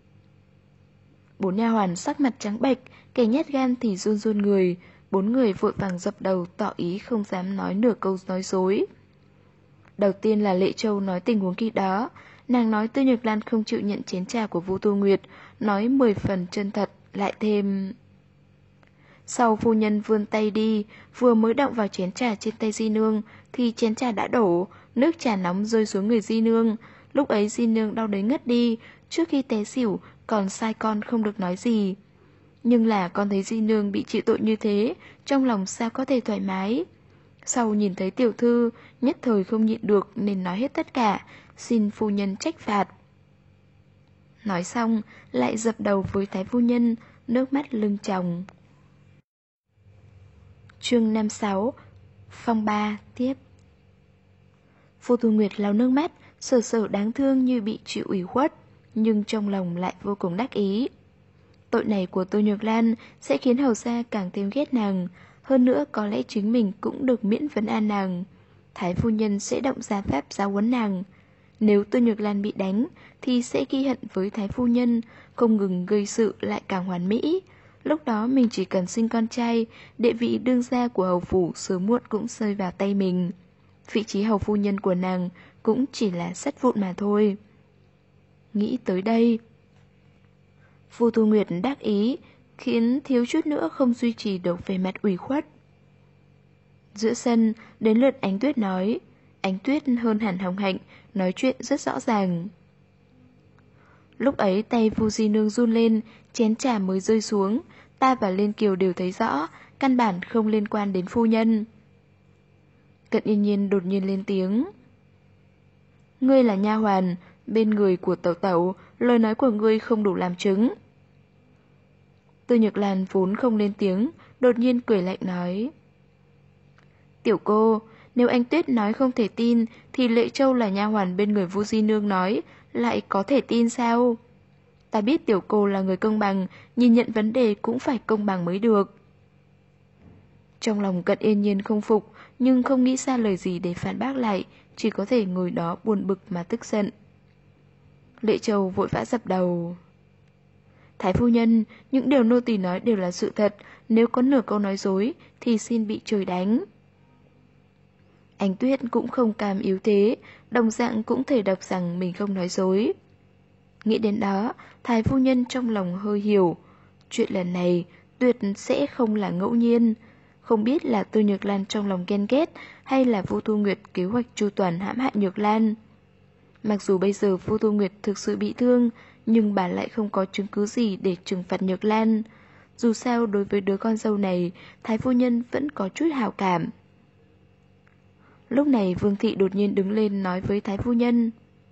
4 nha hoàn sắc mặt trắng bệch, kẻ nhát gan thì run run người, 4 người vội vàng dập đầu tỏ ý không dám nói nửa câu nói dối. Đầu tiên là Lệ Châu nói tình huống khi đó, nàng nói Tư Nhược Lan không chịu nhận chén trà của Vu Thu Nguyệt, nói 10 phần chân thật, lại thêm. Sau phu nhân vươn tay đi, vừa mới động vào chén trà trên tay Di Nương, thì chén trà đã đổ, nước trà nóng rơi xuống người Di Nương. Lúc ấy Di Nương đau đớn ngất đi, trước khi té xỉu còn sai con không được nói gì. Nhưng là con thấy Di Nương bị chịu tội như thế, trong lòng sao có thể thoải mái. Sau nhìn thấy tiểu thư, nhất thời không nhịn được nên nói hết tất cả, xin phu nhân trách phạt. Nói xong, lại dập đầu với Thái phu nhân, nước mắt lưng tròng. Chương 56 Phong ba tiếp. Vu Thu Nguyệt lau nước mắt, sờ sờ đáng thương như bị chịu ủy khuất, nhưng trong lòng lại vô cùng đắc ý. Tội này của Tư Nhược Lan sẽ khiến hầu gia càng thêm ghét nàng, hơn nữa có lẽ chính mình cũng được miễn vấn an nàng. Thái phu nhân sẽ động gia pháp giáo huấn nàng. Nếu Tư Nhược Lan bị đánh thì sẽ ghi hận với Thái phu nhân, không ngừng gây sự lại càng hoàn mỹ. Lúc đó mình chỉ cần sinh con trai, địa vị đương gia của hầu phủ sớm muộn cũng rơi vào tay mình. Vị trí hầu phu nhân của nàng cũng chỉ là sắt vụn mà thôi. Nghĩ tới đây, Vu Thu Nguyệt đắc ý, khiến thiếu chút nữa không duy trì được vẻ mặt ủy khuất. Giữa sân, đến lượt Ánh Tuyết nói. Ánh Tuyết hơn hẳn Hồng Hạnh, nói chuyện rất rõ ràng. Lúc ấy tay Vu Di Nương run lên, chén trà mới rơi xuống, ta và Liên Kiều đều thấy rõ, căn bản không liên quan đến phu nhân. Cận Yên Nhiên đột nhiên lên tiếng. Ngươi là nha hoàn, bên người của tẩu tẩu, lời nói của ngươi không đủ làm chứng. Tư Nhược Lan vốn không lên tiếng, đột nhiên cười lạnh nói. Tiểu cô, nếu Anh Tuyết nói không thể tin, thì Lệ Châu là nha hoàn bên người Vu Di Nương nói, lại có thể tin sao? Ta biết tiểu cô là người công bằng, nhìn nhận vấn đề cũng phải công bằng mới được. Trong lòng Cận Yên Nhiên không phục, nhưng không nghĩ ra lời gì để phản bác lại, chỉ có thể ngồi đó buồn bực mà tức giận. Lệ Châu vội vã dập đầu. Thái phu nhân, những điều nô tỳ nói đều là sự thật, nếu có nửa câu nói dối thì xin bị trời đánh. Ánh Tuyết cũng không cam yếu thế, đồng dạng cũng thể đọc rằng mình không nói dối. Nghĩ đến đó, Thái phu nhân trong lòng hơi hiểu. Chuyện lần này tuyệt sẽ không là ngẫu nhiên. Không biết là Tư Nhược Lan trong lòng ghen ghét hay là Vu Thu Nguyệt kế hoạch chu toàn hãm hại Nhược Lan. Mặc dù bây giờ Vu Thu Nguyệt thực sự bị thương, nhưng bà lại không có chứng cứ gì để trừng phạt Nhược Lan. Dù sao đối với đứa con dâu này, Thái phu nhân vẫn có chút hảo cảm. Lúc này Vương Thị đột nhiên đứng lên nói với Thái phu nhân.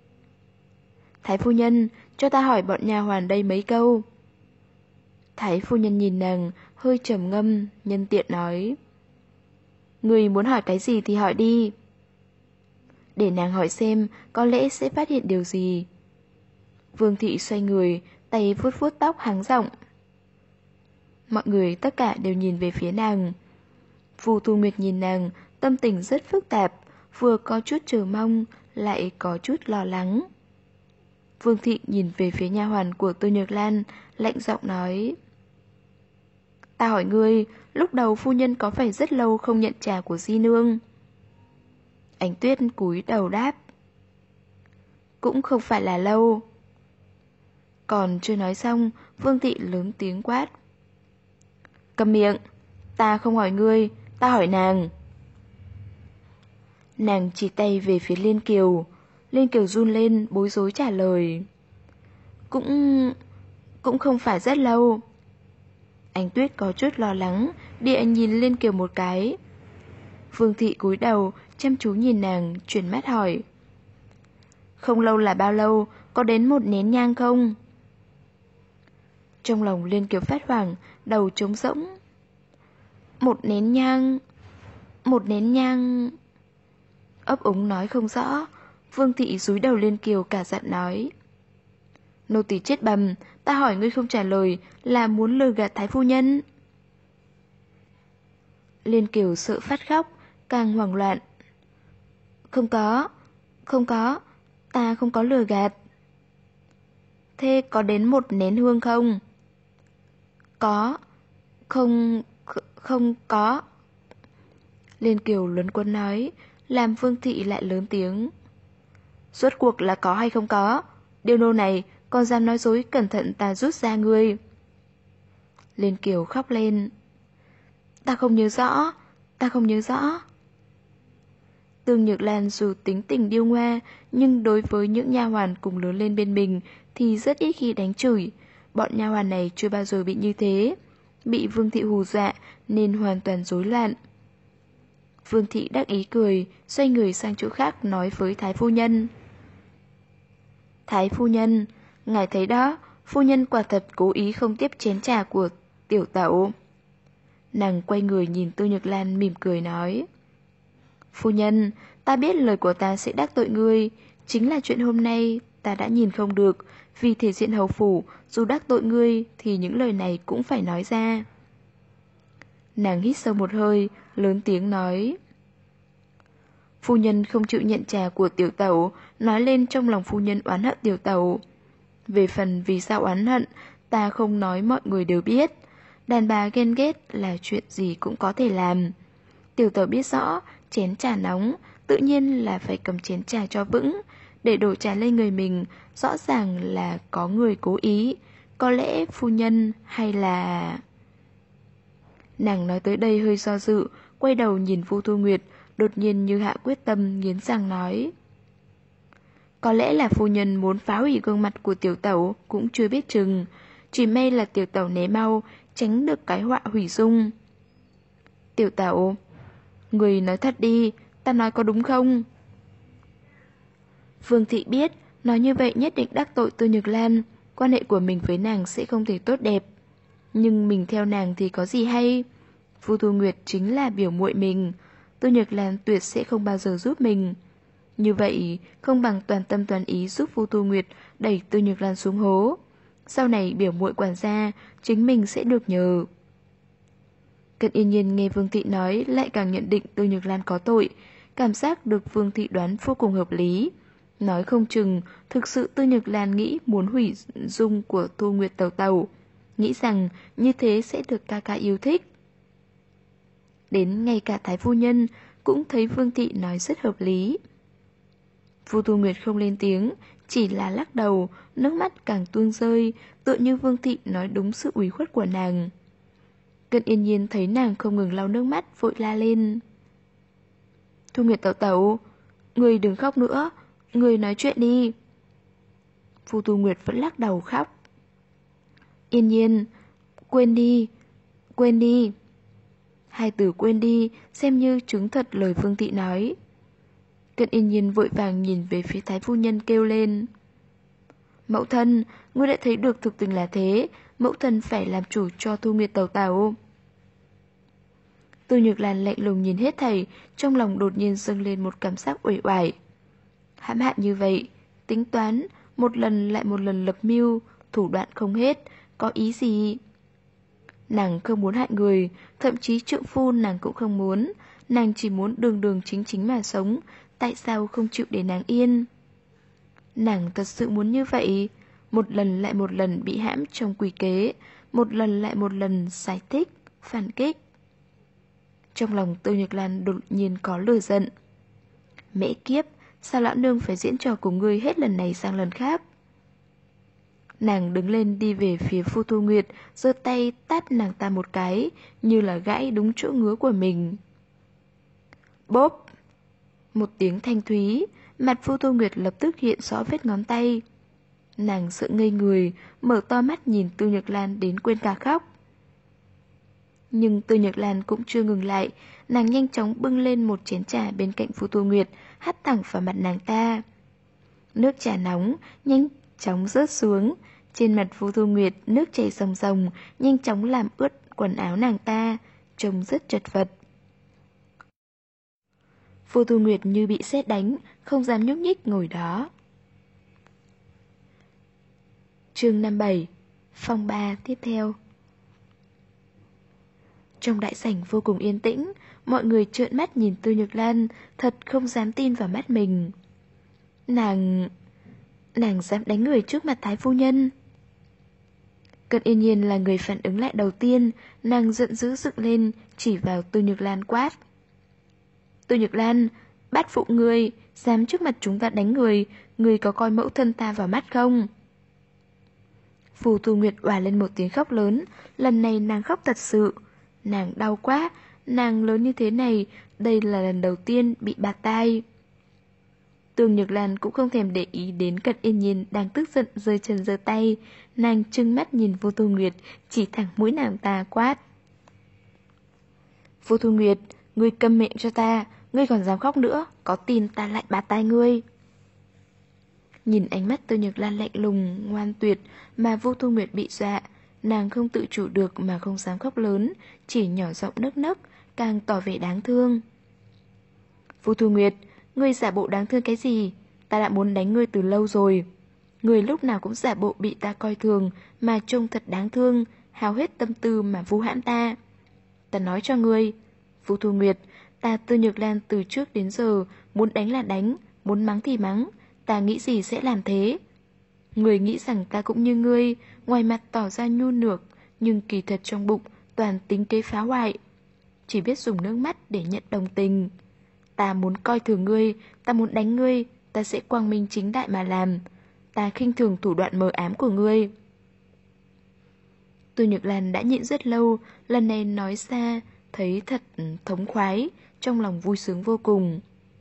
Thái phu nhân, cho ta hỏi bọn nha hoàn đây mấy câu. Thái phu nhân nhìn nàng, hơi trầm ngâm, nhân tiện nói: Người muốn hỏi cái gì thì hỏi đi. Để nàng hỏi xem có lẽ sẽ phát hiện điều gì. Vương thị xoay người, tay vuốt vuốt tóc hắng giọng. Mọi người tất cả đều nhìn về phía nàng. Vu Thu Nguyệt nhìn nàng, tâm tình rất phức tạp, vừa có chút chờ mong, lại có chút lo lắng. Vương thị nhìn về phía nha hoàn của Tô Nhược Lan, lạnh giọng nói: Ta hỏi ngươi, lúc đầu phu nhân có phải rất lâu không nhận trà của di nương? Ánh Tuyết cúi đầu đáp: Cũng không phải là lâu. Còn chưa nói xong, Vương thị lớn tiếng quát: Cầm miệng, ta không hỏi ngươi, ta hỏi nàng. Nàng chỉ tay về phía Liên Kiều. Liên Kiều run lên, bối rối trả lời: Cũng không phải rất lâu. Ánh Tuyết có chút lo lắng, địa nhìn Liên Kiều một cái. Vương thị cúi đầu, chăm chú nhìn nàng, chuyển mắt hỏi: Không lâu là bao lâu, có đến 1 nén nhang không? Trong lòng Liên Kiều phát hoảng, đầu trống rỗng. 1 nén nhang... 1 nén nhang... Ấp úng nói không rõ. Vương thị dúi đầu Liên Kiều cả giận nói: Nô tỳ chết bầm, ta hỏi ngươi không trả lời là muốn lừa gạt thái phu nhân. Liên Kiều sợ phát khóc, càng hoảng loạn. Không có, ta không có lừa gạt. Thế có đến 1 nén hương không? Có, không có. Liên Kiều luẩn quẩn nói, làm Vương thị lại lớn tiếng: Rốt cuộc là có hay không có? Điều nô này, con dám nói dối, cẩn thận ta rút ra ngươi. Liên Kiều khóc lên: Ta không nhớ rõ. Tương Nhược Lan dù tính tình điêu ngoa, nhưng đối với những nha hoàn cùng lớn lên bên mình thì rất ít khi đánh chửi. Bọn nha hoàn này chưa bao giờ bị như thế, bị Vương thị hù dọa nên hoàn toàn rối loạn. Vương thị đắc ý cười, xoay người sang chỗ khác nói với Thái phu nhân: Thái phu nhân, ngài thấy đó, phu nhân quả thật cố ý không tiếp chén trà của tiểu tẩu. Nàng quay người nhìn Tư Nhược Lan mỉm cười nói: Phu nhân, ta biết lời của ta sẽ đắc tội ngươi. Chính là chuyện hôm nay ta đã nhìn không được, vì thể diện hầu phủ, dù đắc tội ngươi thì những lời này cũng phải nói ra. Nàng hít sâu một hơi, lớn tiếng nói: Phu nhân không chịu nhận trà của tiểu tẩu, nói lên trong lòng phu nhân oán hận tiểu tẩu. Về phần vì sao oán hận, ta không nói, mọi người đều biết. Đàn bà ghen ghét là chuyện gì cũng có thể làm. Tiểu tẩu biết rõ, chén trà nóng, tự nhiên là phải cầm chén trà cho vững. Để đổ trà lên người mình, rõ ràng là có người cố ý. Có lẽ phu nhân hay là... Nàng nói tới đây hơi do dự, quay đầu nhìn Vu Thu Nguyệt, đột nhiên như hạ quyết tâm, nghiến răng nói: Có lẽ là phu nhân muốn phá hủy gương mặt của tiểu tẩu, cũng chưa biết chừng. Chỉ may là tiểu tẩu né mau, tránh được cái họa hủy dung. Tiểu tẩu, người nói thật đi, ta nói có đúng không? Vương thị biết, nói như vậy nhất định đắc tội Tư Nhược Lan, quan hệ của mình với nàng sẽ không thể tốt đẹp. Nhưng mình theo nàng thì có gì hay? Vu Thu Nguyệt chính là biểu muội mình, Tư Nhược Lan tuyệt sẽ không bao giờ giúp mình. Như vậy, không bằng toàn tâm toàn ý giúp Vu Thu Nguyệt đẩy Tư Nhược Lan xuống hố. Sau này biểu muội quản gia, chính mình sẽ được nhờ. Cận Yên Nhiên nghe Vương thị nói lại càng nhận định Tư Nhược Lan có tội, cảm giác được Vương thị đoán vô cùng hợp lý. Nói không chừng, thực sự Tư Nhược Lan nghĩ muốn hủy dung của Thu Nguyệt tẩu tẩu, nghĩ rằng như thế sẽ được ca ca yêu thích. Đến ngay cả Thái phu nhân cũng thấy Vương thị nói rất hợp lý. Vu Thu Nguyệt không lên tiếng, chỉ là lắc đầu, nước mắt càng tuôn rơi, tựa như Vương thị nói đúng sự ủy khuất của nàng. Cận Yên Nhiên thấy nàng không ngừng lau nước mắt, vội la lên: Thu Nguyệt tẩu tẩu, người đừng khóc nữa, người nói chuyện đi. Vu Thu Nguyệt vẫn lắc đầu khóc. Yên Nhiên, quên đi, quên đi. Hai từ quên đi xem như chứng thật lời Vương thị nói. Cận Yên Nhiên vội vàng nhìn về phía Thái phu nhân kêu lên: Mẫu thân, ngươi đã thấy được thực tình là thế, mẫu thân phải làm chủ cho Thu Nguyệt tẩu tẩu. Từ Nhược Lan lạnh lùng nhìn hết thảy, trong lòng đột nhiên dâng lên một cảm giác uể oải. Hãm hại như vậy, tính toán, một lần lại một lần lập mưu, thủ đoạn không hết, có ý gì? Nàng không muốn hại người, thậm chí trượng phu nàng cũng không muốn, nàng chỉ muốn đường đường chính chính mà sống, tại sao không chịu để nàng yên? Nàng thật sự muốn như vậy, một lần lại một lần bị hãm trong quỷ kế, một lần lại một lần giải thích, phản kích. Trong lòng Từ Nhược Lan đột nhiên có lửa giận. Mẹ kiếp, sao lão nương phải diễn trò của ngươi hết lần này sang lần khác? Nàng đứng lên đi về phía Phu Thu Nguyệt, giơ tay tát nàng ta một cái, như là gãi đúng chỗ ngứa của mình. Bốp! Một tiếng thanh thúy, mặt Phu Thu Nguyệt lập tức hiện rõ vết ngón tay. Nàng sợ ngây người, mở to mắt nhìn Từ Nhược Lan đến quên cả khóc. Nhưng Từ Nhược Lan cũng chưa ngừng lại, nàng nhanh chóng bưng lên một chén trà bên cạnh Phu Thu Nguyệt, hắt thẳng vào mặt nàng ta. Nước trà nóng, nhanh chóng rớt xuống. Trên mặt Phu Thu Nguyệt, nước chảy ròng ròng, nhanh chóng làm ướt quần áo nàng ta, trông rất chật vật. Phu Thu Nguyệt như bị sét đánh, không dám nhúc nhích ngồi đó. Chương 57. Phong ba tiếp theo. Trong đại sảnh vô cùng yên tĩnh, mọi người trợn mắt nhìn Từ Nhược Lan, thật không dám tin vào mắt mình. Nàng dám đánh người trước mặt Thái phu nhân. Cận Yên Nhiên là người phản ứng lại đầu tiên, nàng giận dữ dựng lên, chỉ vào Từ Nhược Lan quát. Từ Nhược Lan, bát phụ ngươi, dám trước mặt chúng ta đánh người có coi mẫu thân ta vào mắt không? Phù Thu Nguyệt òa lên một tiếng khóc lớn, lần này nàng khóc thật sự. Nàng đau quá, nàng lớn như thế này, đây là lần đầu tiên bị bạt tai. Từ Nhược Lan cũng không thèm để ý đến Cận Yên Nhiên đang tức giận giơ chân giơ tay, nàng trừng mắt nhìn Phù Thu Nguyệt, chỉ thẳng mũi nàng ta quát. Phù Thu Nguyệt, ngươi câm miệng cho ta, ngươi còn dám khóc nữa, có tin ta lại bạt tai ngươi. Nhìn ánh mắt Từ Nhược Lan lạnh lùng, ngoan tuyệt mà Vô Thu Nguyệt bị dọa, nàng không tự chủ được mà không dám khóc lớn, chỉ nhỏ giọng nấc nấc, càng tỏ vẻ đáng thương. Vô Thu Nguyệt, ngươi giả bộ đáng thương cái gì? Ta đã muốn đánh ngươi từ lâu rồi. Ngươi lúc nào cũng giả bộ bị ta coi thường mà trông thật đáng thương, hao hết tâm tư mà vu hãm ta. Ta nói cho ngươi, Vô Thu Nguyệt, ta Từ Nhược Lan từ trước đến giờ muốn đánh là đánh, muốn mắng thì mắng, ta nghĩ gì sẽ làm thế. Người nghĩ rằng ta cũng như ngươi, ngoài mặt tỏ ra nhu nhược, nhưng kỳ thật trong bụng toàn tính kế phá hoại. Chỉ biết dùng nước mắt để nhận đồng tình. Ta muốn coi thường ngươi, ta muốn đánh ngươi, ta sẽ quang minh chính đại mà làm. Ta khinh thường thủ đoạn mờ ám của ngươi. Từ Nhược Lan đã nhịn rất lâu, lần này nói ra, thấy thật thống khoái, trong lòng vui sướng vô cùng.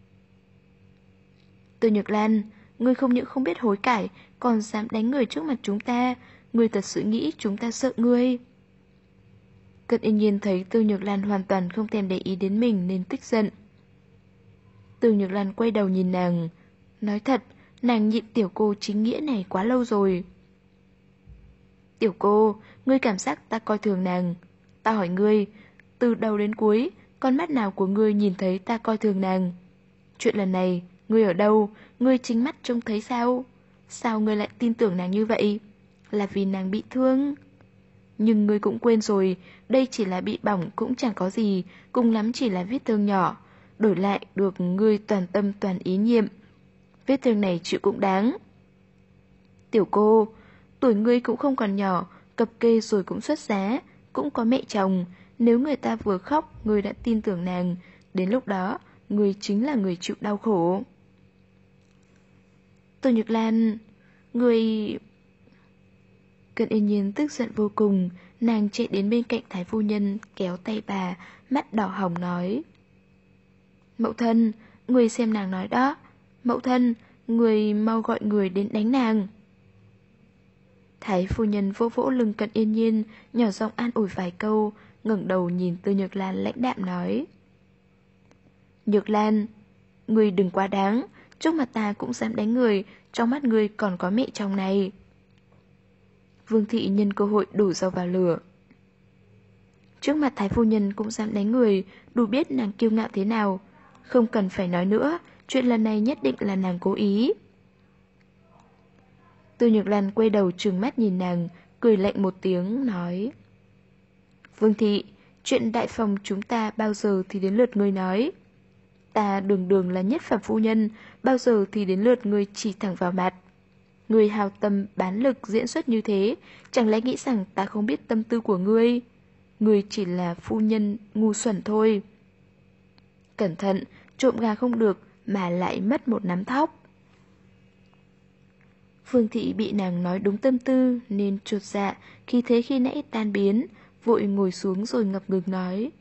Từ Nhược Lan, ngươi không những không biết hối cải, còn dám đánh người trước mặt chúng ta, ngươi thật sự nghĩ chúng ta sợ ngươi. Cận Yên Nhiên thấy Từ Nhược Lan hoàn toàn không thèm để ý đến mình nên tức giận. Từ Nhược Lan quay đầu nhìn nàng, nói thật, nàng nhịn tiểu cô chính nghĩa này quá lâu rồi. Tiểu cô, ngươi cảm giác ta coi thường nàng. Ta hỏi ngươi, từ đầu đến cuối, con mắt nào của ngươi nhìn thấy ta coi thường nàng? Chuyện lần này, ngươi ở đâu? Ngươi chính mắt trông thấy sao? Sao ngươi lại tin tưởng nàng như vậy? Là vì nàng bị thương. Nhưng ngươi cũng quên rồi, đây chỉ là bị bỏng cũng chẳng có gì, cùng lắm chỉ là vết thương nhỏ. Đổi lại được ngươi toàn tâm toàn ý nhiệm. Vết thương này chịu cũng đáng. Tiểu cô, tuổi ngươi cũng không còn nhỏ, cập kê rồi cũng xuất giá, cũng có mẹ chồng. Nếu người ta vừa khóc, ngươi đã tin tưởng nàng, đến lúc đó, ngươi chính là người chịu đau khổ. Từ Nhược Lan, ngươi... Cận Yên Nhiên tức giận vô cùng, nàng chạy đến bên cạnh Thái phu nhân, kéo tay bà, mắt đỏ hồng nói. Mẫu thân, người xem nàng nói đó. Mẫu thân, người mau gọi người đến đánh nàng. Thái phu nhân vỗ vỗ lưng Cận Yên Nhiên, nhỏ giọng an ủi vài câu, ngẩng đầu nhìn Từ Nhược Lan lãnh đạm nói. Nhược Lan, người đừng quá đáng, trước mặt ta cũng dám đánh người, trong mắt người còn có mẹ chồng này. Vương thị nhân cơ hội đổ dầu vào lửa. Trước mặt Thái phu nhân cũng dám đánh người, đủ biết nàng kiêu ngạo thế nào. Không cần phải nói nữa, chuyện lần này nhất định là nàng cố ý. Tư Nhược Lan quay đầu trừng mắt nhìn nàng, cười lạnh một tiếng, nói: Vương thị, chuyện đại phòng chúng ta bao giờ thì đến lượt ngươi nói. Ta đường đường là nhất phẩm phu nhân, bao giờ thì đến lượt ngươi chỉ thẳng vào mặt. Ngươi hào tâm bán lực diễn xuất như thế, chẳng lẽ nghĩ rằng ta không biết tâm tư của ngươi? Ngươi chỉ là phu nhân ngu xuẩn thôi. Cẩn thận, trộm gà không được mà lại mất một nắm thóc. Phương thị bị nàng nói đúng tâm tư nên chột dạ, khi thế khi nãy tan biến, vội ngồi xuống rồi ngập ngừng nói: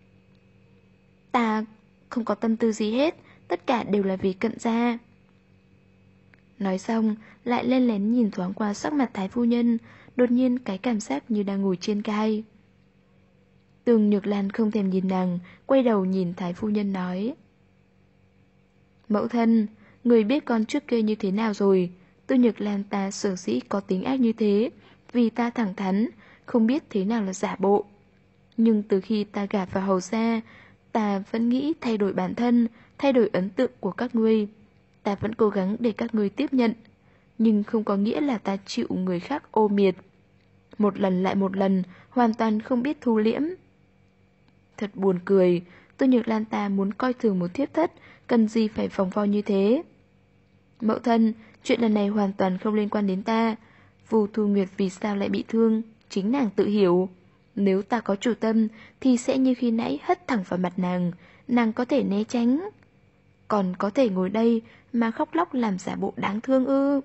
Ta không có tâm tư gì hết, tất cả đều là vì Cận gia. Nói xong, lại len lén nhìn thoáng qua sắc mặt Thái phu nhân, đột nhiên cái cảm giác như đang ngồi trên gai. Tư Nhược Lan không thèm nhìn nàng, quay đầu nhìn Thái phu nhân nói: Mẫu thân, người biết con trước kia như thế nào rồi. Tư Nhược Lan ta sở dĩ có tính ác như thế, vì ta thẳng thắn, không biết thế nào là giả bộ. Nhưng từ khi ta gả vào hầu gia, ta vẫn nghĩ thay đổi bản thân, thay đổi ấn tượng của các ngươi. Ta vẫn cố gắng để các ngươi tiếp nhận, nhưng không có nghĩa là ta chịu người khác ô miệt. Một lần lại một lần, hoàn toàn không biết thu liễm. Thật buồn cười, Tư Nhược Lan ta muốn coi thường một thiếp thất, cần gì phải vòng vo như thế. Mẫu thân, chuyện lần này hoàn toàn không liên quan đến ta. Vu Thu Nguyệt vì sao lại bị thương, chính nàng tự hiểu. Nếu ta có chủ tâm thì sẽ như khi nãy hất thẳng vào mặt nàng, nàng có thể né tránh. Còn có thể ngồi đây mà khóc lóc làm giả bộ đáng thương ư?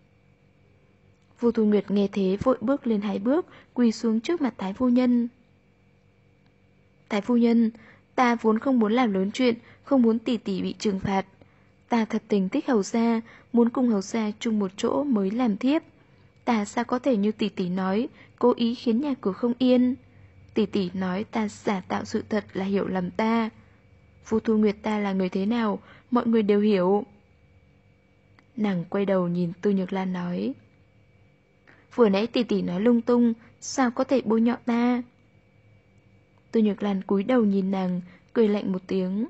Vu Thu Nguyệt nghe thế vội bước lên 2 bước, quỳ xuống trước mặt Thái phu nhân. Thái phu nhân, ta vốn không muốn làm lớn chuyện, không muốn tỷ tỷ bị trừng phạt. Ta thật tình thích hầu gia, muốn cùng hầu gia chung một chỗ mới làm thiếp. Ta sao có thể như tỷ tỷ nói, cố ý khiến nhà cửa không yên. Tỷ tỷ nói ta giả tạo sự thật là hiểu lầm ta. Vu Thu Nguyệt ta là người thế nào, mọi người đều hiểu. Nàng quay đầu nhìn Tư Nhược Lan nói: Vừa nãy tỷ tỷ nói lung tung, sao có thể bôi nhọ ta? Tư Nhược Lan cúi đầu nhìn nàng, cười lạnh một tiếng.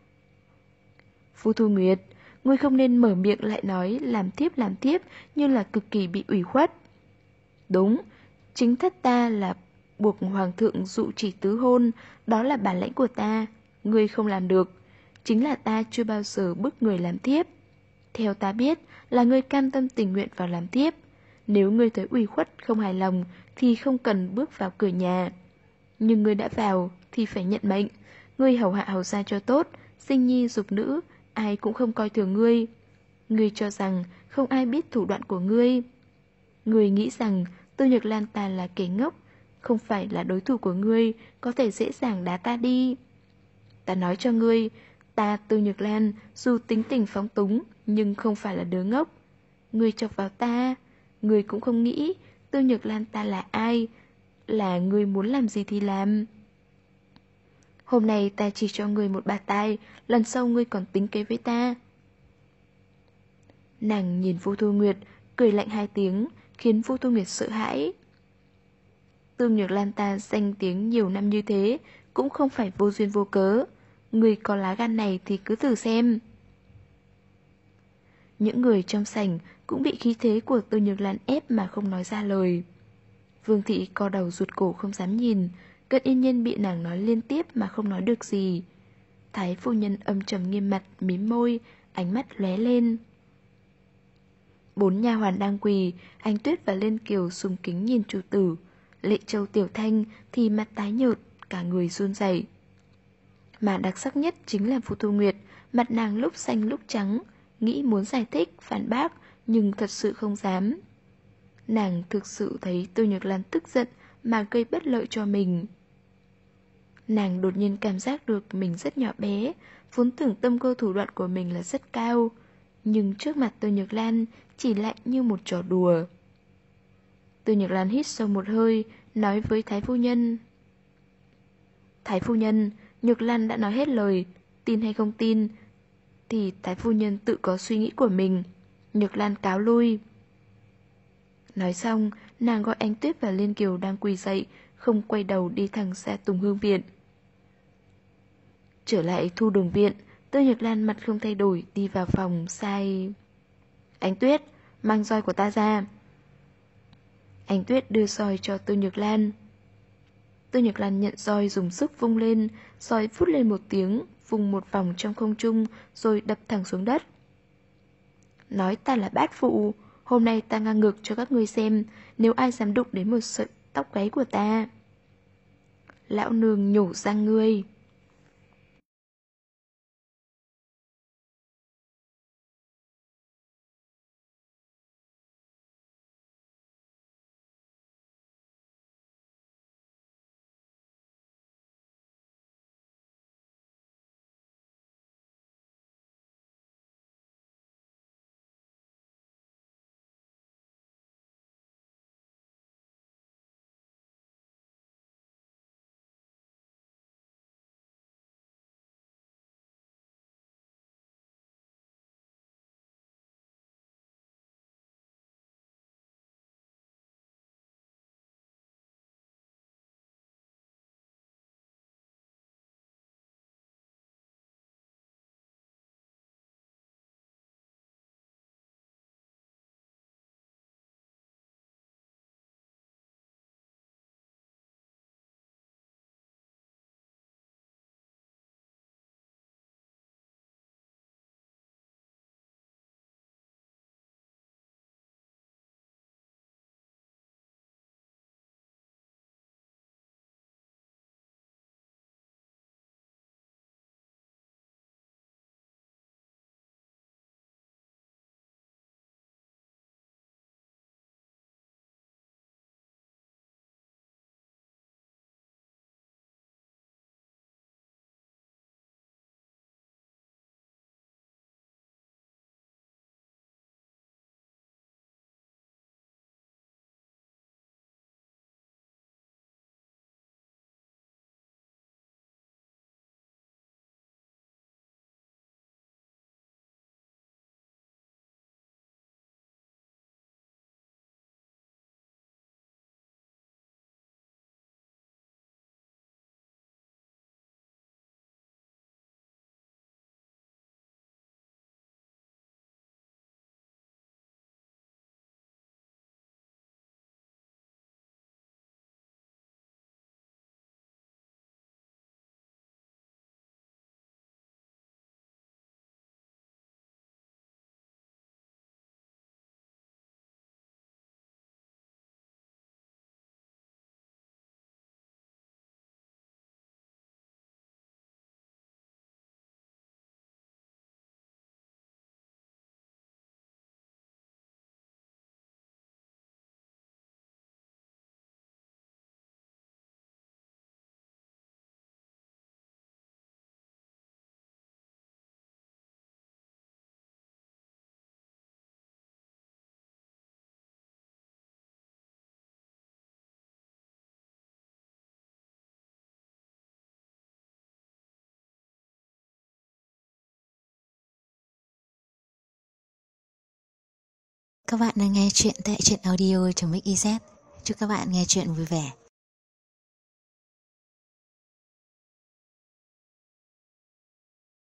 Vu Thu Nguyệt, ngươi không nên mở miệng lại nói làm thiếp như là cực kỳ bị ủy khuất. Đúng, chính thất ta là buộc hoàng thượng dụ chỉ tứ hôn, đó là bản lãnh của ta, ngươi không làm được. Chính là ta chưa bao giờ bức người làm thiếp. Theo ta biết là ngươi cam tâm tình nguyện vào làm thiếp. Nếu ngươi thấy ủy khuất không hài lòng thì không cần bước vào cửa nhà. Nhưng ngươi đã vào thì phải nhận mệnh. Ngươi hầu hạ hầu gia cho tốt, sinh nhi dục nữ, ai cũng không coi thường ngươi. Ngươi cho rằng không ai biết thủ đoạn của ngươi. Ngươi nghĩ rằng Tư Nhược Lan ta là kẻ ngốc, không phải là đối thủ của ngươi, có thể dễ dàng đá ta đi. Ta nói cho ngươi, ta Tư Nhược Lan dù tính tình phóng túng nhưng không phải là đứa ngốc. Ngươi chọc vào ta, ngươi cũng không nghĩ Tư Nhược Lan ta là ai, là ngươi muốn làm gì thì làm. Hôm nay ta chỉ cho ngươi một bạt tai, lần sau ngươi còn tính kế với ta. Nàng nhìn Vu Thu Nguyệt, cười lạnh 2 tiếng, khiến Vu Thu Nguyệt sợ hãi. Tư Nhược Lan ta danh tiếng nhiều năm như thế, cũng không phải vô duyên vô cớ. Người có lá gan này thì cứ thử xem. Những người trong sảnh cũng bị khí thế của Tư Nhược Lan ép mà không nói ra lời. Vương thị co đầu rụt cổ không dám nhìn, Cận Yên Nhiên bị nàng nói liên tiếp mà không nói được gì. Thái phu nhân âm trầm nghiêm mặt, mím môi, ánh mắt lóe lên. 4 nha hoàn đang quỳ, Anh Tuyết và Liên Kiều sùng kính nhìn chủ tử. Lệ Châu Tiểu Thanh thì mặt tái nhợt, cả người run rẩy. Mà đặc sắc nhất chính là Vu Thu Nguyệt, mặt nàng lúc xanh lúc trắng, nghĩ muốn giải thích, phản bác, nhưng thật sự không dám. Nàng thực sự thấy Tư Nhược Lan tức giận mà gây bất lợi cho mình. Nàng đột nhiên cảm giác được mình rất nhỏ bé, vốn tưởng tâm cơ thủ đoạn của mình là rất cao, nhưng trước mặt Tư Nhược Lan chỉ lại như một trò đùa. Tư Nhược Lan hít sâu một hơi, nói với Thái phu nhân: Thái phu nhân, Nhược Lan đã nói hết lời, tin hay không tin thì Thái phu nhân tự có suy nghĩ của mình. Nhược Lan cáo lui. Nói xong, nàng gọi Anh Tuyết và Liên Kiều đang quỳ dậy, không quay đầu đi thẳng ra Tùng Hương Viện. Trở lại Thu Đồn Viện, Tô Nhược Lan mặt không thay đổi đi vào phòng sai. Ánh Tuyết, mang roi của ta ra. Ánh Tuyết đưa roi cho Tô Nhược Lan. Tô Nhược Lan nhận roi dùng sức vung lên, roi phút lên một tiếng, vung một vòng trong không trung rồi đập thẳng xuống đất. Nói ta là bát phụ, hôm nay ta ngang ngược cho các ngươi xem, nếu ai dám đụng đến một sợi tóc gáy của ta. Lão nương nhổ răng ngươi. Các bạn đang nghe chuyện tại truyện audio.mix.iz. Chúc các bạn nghe chuyện vui vẻ.